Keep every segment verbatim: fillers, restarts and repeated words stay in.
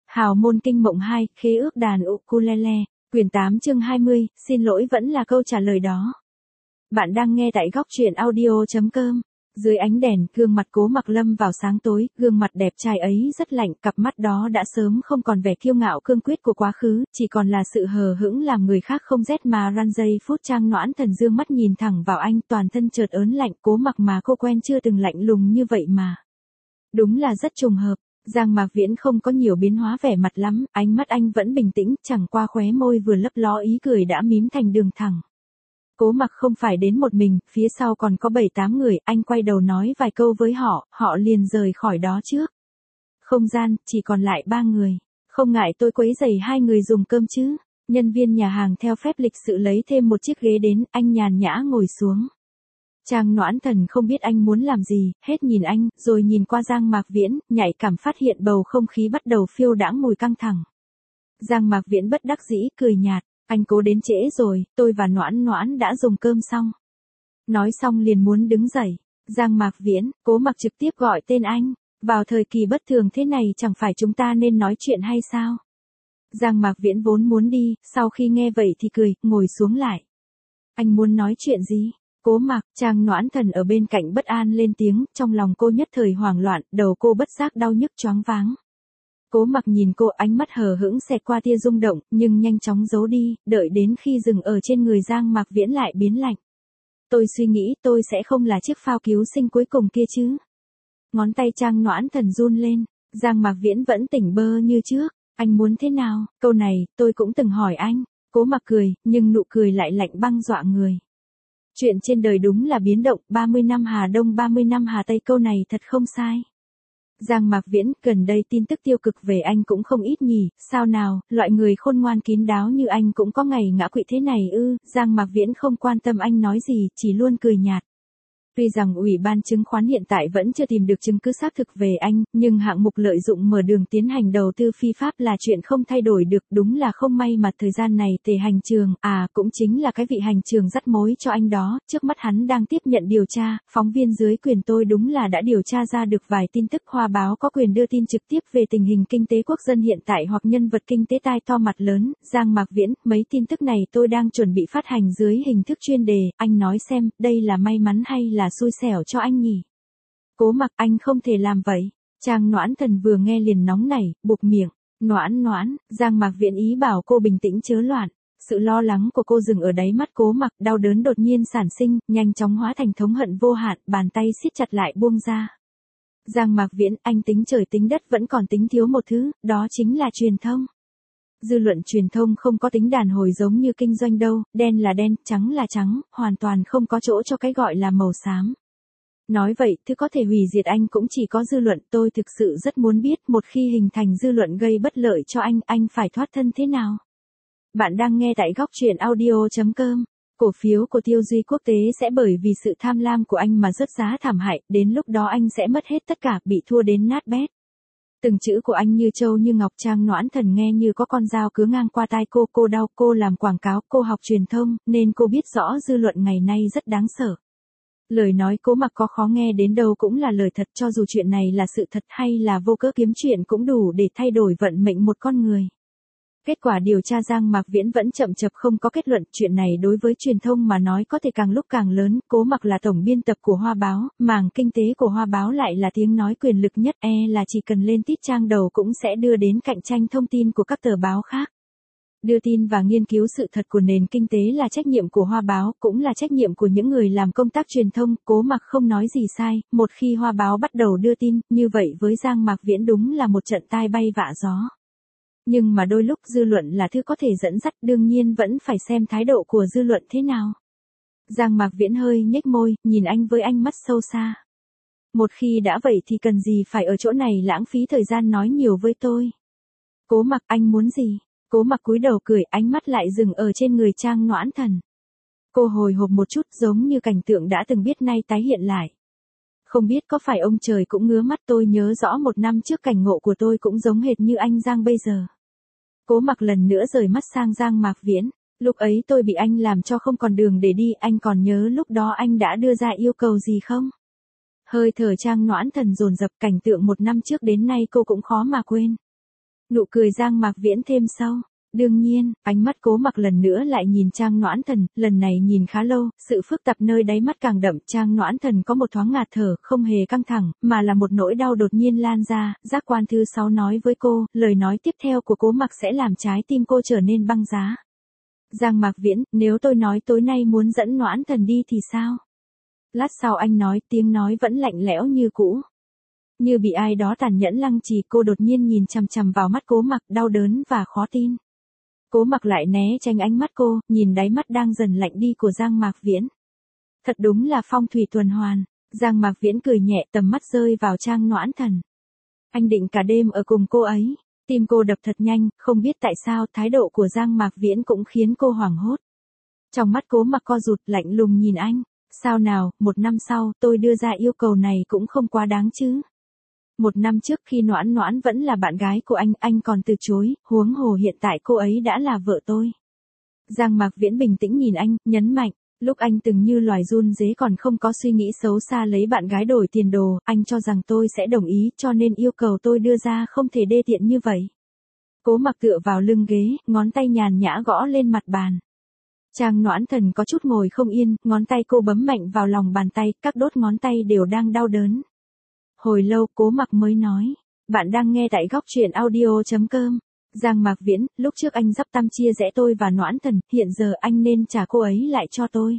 Hào môn kinh mộng hai, khế ước đàn ukulele, quyển tám chương hai mươi, xin lỗi vẫn là câu trả lời đó. Bạn đang nghe tại góc truyện audio chấm com. Dưới ánh đèn, gương mặt Cố Mặc lâm vào sáng tối, gương mặt đẹp trai ấy rất lạnh, cặp mắt đó đã sớm không còn vẻ kiêu ngạo cương quyết của quá khứ, chỉ còn là sự hờ hững làm người khác không rét mà run. Giây phút Trang Noãn Thần dương mắt nhìn thẳng vào anh, toàn thân chợt ớn lạnh. Cố Mặc mà cô quen chưa từng lạnh lùng như vậy mà. Đúng là rất trùng hợp. Giang Mạc Viễn không có nhiều biến hóa vẻ mặt lắm, ánh mắt anh vẫn bình tĩnh, chẳng qua khóe môi vừa lấp ló ý cười đã mím thành đường thẳng. Cố Mặc không phải đến một mình, phía sau còn có bảy tám người, anh quay đầu nói vài câu với họ, họ liền rời khỏi đó trước. Không gian, chỉ còn lại ba người. Không ngại tôi quấy rầy hai người dùng cơm chứ. Nhân viên nhà hàng theo phép lịch sự lấy thêm một chiếc ghế đến, anh nhàn nhã ngồi xuống. Trang Noãn Thần không biết anh muốn làm gì, hết nhìn anh, rồi nhìn qua Giang Mạc Viễn, nhạy cảm phát hiện bầu không khí bắt đầu phiêu đãng mùi căng thẳng. Giang Mạc Viễn bất đắc dĩ, cười nhạt, anh Cố đến trễ rồi, tôi và Noãn Noãn đã dùng cơm xong. Nói xong liền muốn đứng dậy. Giang Mạc Viễn, Cố Mặc trực tiếp gọi tên anh, vào thời kỳ bất thường thế này chẳng phải chúng ta nên nói chuyện hay sao? Giang Mạc Viễn vốn muốn đi, sau khi nghe vậy thì cười, ngồi xuống lại. Anh muốn nói chuyện gì? Cố Mặc, Trang Noãn Thần ở bên cạnh bất an lên tiếng, trong lòng cô nhất thời hoảng loạn, đầu cô bất giác đau nhức choáng váng. Cố Mặc nhìn cô, ánh mắt hờ hững xẹt qua tia rung động, nhưng nhanh chóng giấu đi, đợi đến khi dừng ở trên người Giang Mạc Viễn lại biến lạnh. Tôi suy nghĩ tôi sẽ không là chiếc phao cứu sinh cuối cùng kia chứ. Ngón tay Trang Noãn Thần run lên, Giang Mạc Viễn vẫn tỉnh bơ như trước, anh muốn thế nào, câu này, tôi cũng từng hỏi anh. Cố Mặc cười, nhưng nụ cười lại lạnh băng dọa người. Chuyện trên đời đúng là biến động, ba mươi năm Hà Đông ba mươi năm Hà Tây, câu này thật không sai. Giang Mạc Viễn, gần đây tin tức tiêu cực về anh cũng không ít nhỉ, sao nào, loại người khôn ngoan kín đáo như anh cũng có ngày ngã quỵ thế này ư? Giang Mạc Viễn không quan tâm anh nói gì, chỉ luôn cười nhạt. Tuy rằng Ủy ban chứng khoán hiện tại vẫn chưa tìm được chứng cứ xác thực về anh, nhưng hạng mục lợi dụng mở đường tiến hành đầu tư phi pháp là chuyện không thay đổi được, đúng là không may mà thời gian này Tề Hành Trường, à cũng chính là cái vị hành trường dắt mối cho anh đó, trước mắt hắn đang tiếp nhận điều tra, phóng viên dưới quyền tôi đúng là đã điều tra ra được vài tin tức. Hoa báo có quyền đưa tin trực tiếp về tình hình kinh tế quốc dân hiện tại hoặc nhân vật kinh tế tai to mặt lớn. Giang Mạc Viễn, mấy tin tức này tôi đang chuẩn bị phát hành dưới hình thức chuyên đề, anh nói xem, đây là may mắn hay là xui xẻo cho anh nhỉ? Cố Mặc, anh không thể làm vậy. Trang Noãn Thần vừa nghe liền nóng nảy, buộc miệng. Noãn Noãn, Giang Mạc Viễn ý bảo cô bình tĩnh chớ loạn. Sự lo lắng của cô dừng ở đáy mắt Cố Mặc, đau đớn đột nhiên sản sinh, nhanh chóng hóa thành thống hận vô hạn, bàn tay siết chặt lại buông ra. Giang Mạc Viễn, anh tính trời tính đất vẫn còn tính thiếu một thứ, đó chính là truyền thông. Dư luận truyền thông không có tính đàn hồi giống như kinh doanh đâu, đen là đen, trắng là trắng, hoàn toàn không có chỗ cho cái gọi là màu xám. Nói vậy, thứ có thể hủy diệt anh cũng chỉ có dư luận. Tôi thực sự rất muốn biết, một khi hình thành dư luận gây bất lợi cho anh, anh phải thoát thân thế nào? Bạn đang nghe tại góc truyện audio chấm com. Cổ phiếu của Tiêu Duy Quốc tế sẽ bởi vì sự tham lam của anh mà rớt giá thảm hại, đến lúc đó anh sẽ mất hết tất cả, bị thua đến nát bét. Từng chữ của anh như châu như ngọc. Trang Noãn Thần nghe như có con dao cứ ngang qua tai cô, cô đau, cô làm quảng cáo, cô học truyền thông, nên cô biết rõ dư luận ngày nay rất đáng sợ. Lời nói Cố Mặc có khó nghe đến đâu cũng là lời thật, cho dù chuyện này là sự thật hay là vô cớ kiếm chuyện cũng đủ để thay đổi vận mệnh một con người. Kết quả điều tra Giang Mạc Viễn vẫn chậm chập không có kết luận, chuyện này đối với truyền thông mà nói có thể càng lúc càng lớn. Cố Mặc là tổng biên tập của Hoa báo, mảng kinh tế của Hoa báo lại là tiếng nói quyền lực nhất, e là chỉ cần lên tít trang đầu cũng sẽ đưa đến cạnh tranh thông tin của các tờ báo khác. Đưa tin và nghiên cứu sự thật của nền kinh tế là trách nhiệm của Hoa báo, cũng là trách nhiệm của những người làm công tác truyền thông. Cố Mặc không nói gì sai, một khi Hoa báo bắt đầu đưa tin, như vậy với Giang Mạc Viễn đúng là một trận tai bay vạ gió. Nhưng mà đôi lúc dư luận là thứ có thể dẫn dắt, đương nhiên vẫn phải xem thái độ của dư luận thế nào. Giang Mạc Viễn hơi nhếch môi, nhìn anh với ánh mắt sâu xa. Một khi đã vậy thì cần gì phải ở chỗ này lãng phí thời gian nói nhiều với tôi. Cố Mặc, anh muốn gì? Cố Mặc cúi đầu cười, ánh mắt lại dừng ở trên người Trang Noãn Thần. Cô hồi hộp một chút, giống như cảnh tượng đã từng biết nay tái hiện lại. Không biết có phải ông trời cũng ngứa mắt, tôi nhớ rõ một năm trước cảnh ngộ của tôi cũng giống hệt như anh Giang bây giờ. Cố Mặc lần nữa rời mắt sang Giang Mạc Viễn. Lúc ấy tôi bị anh làm cho không còn đường để đi, anh còn nhớ lúc đó anh đã đưa ra yêu cầu gì không? Hơi thở Trang Noãn Thần dồn dập, cảnh tượng một năm trước đến nay cô cũng khó mà quên. Nụ cười Giang Mạc Viễn thêm sâu. Đương nhiên, ánh mắt Cố Mặc lần nữa lại nhìn Trang Noãn Thần, lần này nhìn khá lâu, sự phức tạp nơi đáy mắt càng đậm. Trang Noãn Thần có một thoáng ngạt thở, không hề căng thẳng, mà là một nỗi đau đột nhiên lan ra. Giác quan thứ sáu nói với cô, lời nói tiếp theo của Cố Mặc sẽ làm trái tim cô trở nên băng giá. Giang Mạc Viễn, nếu tôi nói tối nay muốn dẫn Noãn Thần đi thì sao? Lát sau anh nói, tiếng nói vẫn lạnh lẽo như cũ. Như bị ai đó tàn nhẫn lăng trì, cô đột nhiên nhìn chằm chằm vào mắt Cố Mặc, đau đớn và khó tin. Cố Mặc lại né tránh ánh mắt cô, nhìn đáy mắt đang dần lạnh đi của Giang Mạc Viễn. Thật đúng là phong thủy tuần hoàn. Giang Mạc Viễn cười nhẹ, tầm mắt rơi vào Trang Noãn Thần. Anh định cả đêm ở cùng cô ấy. Tim cô đập thật nhanh, không biết tại sao thái độ của Giang Mạc Viễn cũng khiến cô hoảng hốt. Trong mắt Cố Mặc co rụt, lạnh lùng nhìn anh. Sao nào, một năm sau, tôi đưa ra yêu cầu này cũng không quá đáng chứ. Một năm trước khi Noãn Noãn vẫn là bạn gái của anh, anh còn từ chối, huống hồ hiện tại cô ấy đã là vợ tôi. Giang Mạc Viễn bình tĩnh nhìn anh, nhấn mạnh, lúc anh từng như loài run rế còn không có suy nghĩ xấu xa lấy bạn gái đổi tiền đồ, anh cho rằng tôi sẽ đồng ý, cho nên yêu cầu tôi đưa ra không thể đê tiện như vậy. Cố Mặc tựa vào lưng ghế, ngón tay nhàn nhã gõ lên mặt bàn. Trang Noãn Thần có chút ngồi không yên, ngón tay cô bấm mạnh vào lòng bàn tay, các đốt ngón tay đều đang đau đớn. Hồi lâu Cố Mặc mới nói, bạn đang nghe tại góc truyện audio chấm com. Giang Mạc Viễn, lúc trước anh dắp tâm chia rẽ tôi và Noãn Thần, hiện giờ anh nên trả cô ấy lại cho tôi.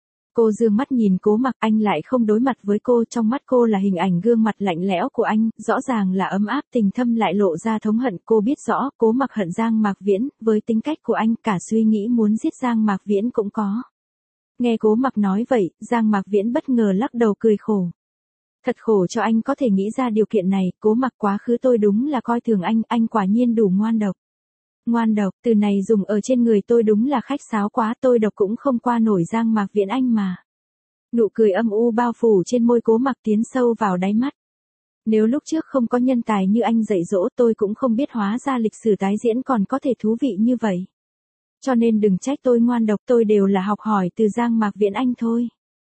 Cô dương mắt nhìn Cố Mặc, anh lại không đối mặt với cô, trong mắt cô là hình ảnh gương mặt lạnh lẽo của anh, rõ ràng là ấm áp, tình thâm lại lộ ra thống hận. Cô biết rõ, Cố Mặc hận Giang Mạc Viễn, với tính cách của anh, cả suy nghĩ muốn giết Giang Mạc Viễn cũng có. Nghe Cố Mặc nói vậy, Giang Mạc Viễn bất ngờ lắc đầu cười khổ. Thật khổ cho anh có thể nghĩ ra điều kiện này, Cố Mặc, quá khứ tôi đúng là coi thường anh, anh quả nhiên đủ ngoan độc. Ngoan độc, từ này dùng ở trên người tôi đúng là khách sáo quá, tôi độc cũng không qua nổi Giang Mạc Viễn anh mà. Nụ cười âm u bao phủ trên môi Cố Mặc tiến sâu vào đáy mắt. Nếu lúc trước không có nhân tài như anh dạy dỗ tôi cũng không biết hóa ra lịch sử tái diễn còn có thể thú vị như vậy. Cho nên đừng trách tôi ngoan độc, tôi đều là học hỏi từ Giang Mạc Viễn anh thôi.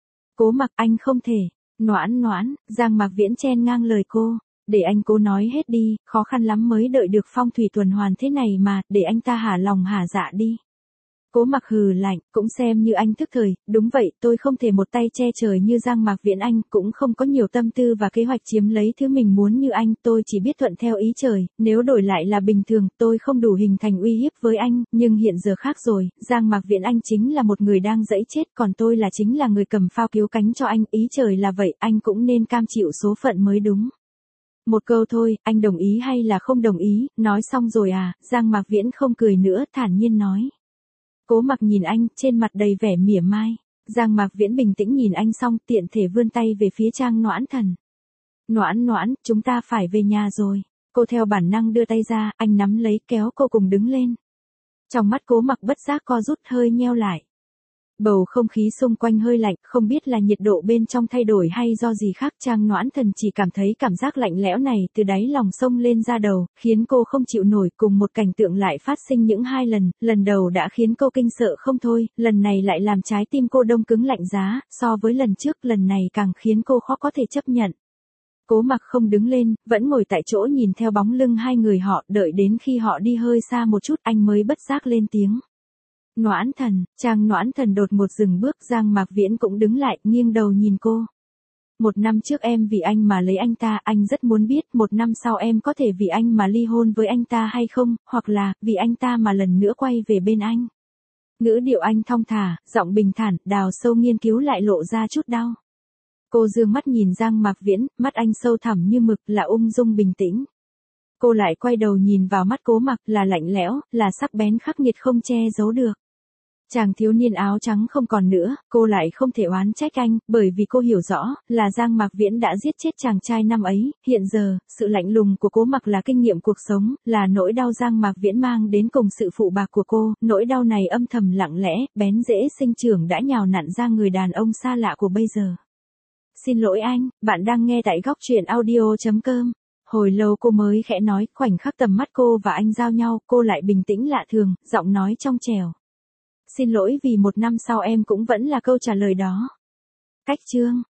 Cố Mặc, anh không thể. Noãn Noãn, Giang Mạc Viễn chen ngang lời cô, để anh cố nói hết đi, khó khăn lắm mới đợi được phong thủy tuần hoàn thế này mà, để anh ta hả lòng hả dạ đi. Cố Mặc hừ lạnh, cũng xem như anh thức thời, đúng vậy, tôi không thể một tay che trời như Giang Mạc Viễn anh, cũng không có nhiều tâm tư và kế hoạch chiếm lấy thứ mình muốn như anh, tôi chỉ biết thuận theo ý trời, nếu đổi lại là bình thường, tôi không đủ hình thành uy hiếp với anh, nhưng hiện giờ khác rồi, Giang Mạc Viễn anh chính là một người đang dẫy chết, còn tôi là chính là người cầm phao cứu cánh cho anh, ý trời là vậy, anh cũng nên cam chịu số phận mới đúng. Một câu thôi, anh đồng ý hay là không đồng ý, nói xong rồi à, Giang Mạc Viễn không cười nữa, thản nhiên nói. Cố Mặc nhìn anh, trên mặt đầy vẻ mỉa mai. Giang Mạc Viễn bình tĩnh nhìn anh xong, tiện thể vươn tay về phía Trang Noãn Thần. Noãn Noãn, chúng ta phải về nhà rồi. Cô theo bản năng đưa tay ra, anh nắm lấy kéo cô cùng đứng lên. Trong mắt Cố Mặc bất giác co rút, hơi nheo lại. Bầu không khí xung quanh hơi lạnh, không biết là nhiệt độ bên trong thay đổi hay do gì khác. Trang Noãn Thần chỉ cảm thấy cảm giác lạnh lẽo này từ đáy lòng xông lên da đầu, khiến cô không chịu nổi. Cùng một cảnh tượng lại phát sinh những hai lần, lần đầu đã khiến cô kinh sợ không thôi, lần này lại làm trái tim cô đông cứng lạnh giá, so với lần trước lần này càng khiến cô khó có thể chấp nhận. Cố Mặc không đứng lên, vẫn ngồi tại chỗ nhìn theo bóng lưng hai người họ, đợi đến khi họ đi hơi xa một chút anh mới bất giác lên tiếng. Noãn Thần, Trang Noãn Thần đột ngột dừng bước, Giang Mạc Viễn cũng đứng lại, nghiêng đầu nhìn cô. Một năm trước em vì anh mà lấy anh ta, anh rất muốn biết một năm sau em có thể vì anh mà ly hôn với anh ta hay không, hoặc là, vì anh ta mà lần nữa quay về bên anh. Ngữ điệu anh thong thả, giọng bình thản, đào sâu nghiên cứu lại lộ ra chút đau. Cô dương mắt nhìn Giang Mạc Viễn, mắt anh sâu thẳm như mực, là ung dung bình tĩnh. Cô lại quay đầu nhìn vào mắt Cố Mặc, là lạnh lẽo, là sắc bén khắc nghiệt không che giấu được. Chàng thiếu niên áo trắng không còn nữa, cô lại không thể oán trách anh, bởi vì cô hiểu rõ, là Giang Mạc Viễn đã giết chết chàng trai năm ấy, hiện giờ, sự lạnh lùng của Cố Mặc là kinh nghiệm cuộc sống, là nỗi đau Giang Mạc Viễn mang đến cùng sự phụ bạc của cô, nỗi đau này âm thầm lặng lẽ, bén rễ sinh trưởng đã nhào nặn ra người đàn ông xa lạ của bây giờ. Xin lỗi anh, bạn đang nghe tại góc truyện audio chấm com. Hồi lâu cô mới khẽ nói, khoảnh khắc tầm mắt cô và anh giao nhau, cô lại bình tĩnh lạ thường, giọng nói trong trẻo. Xin lỗi vì một năm sau em cũng vẫn là câu trả lời đó. Cách chương.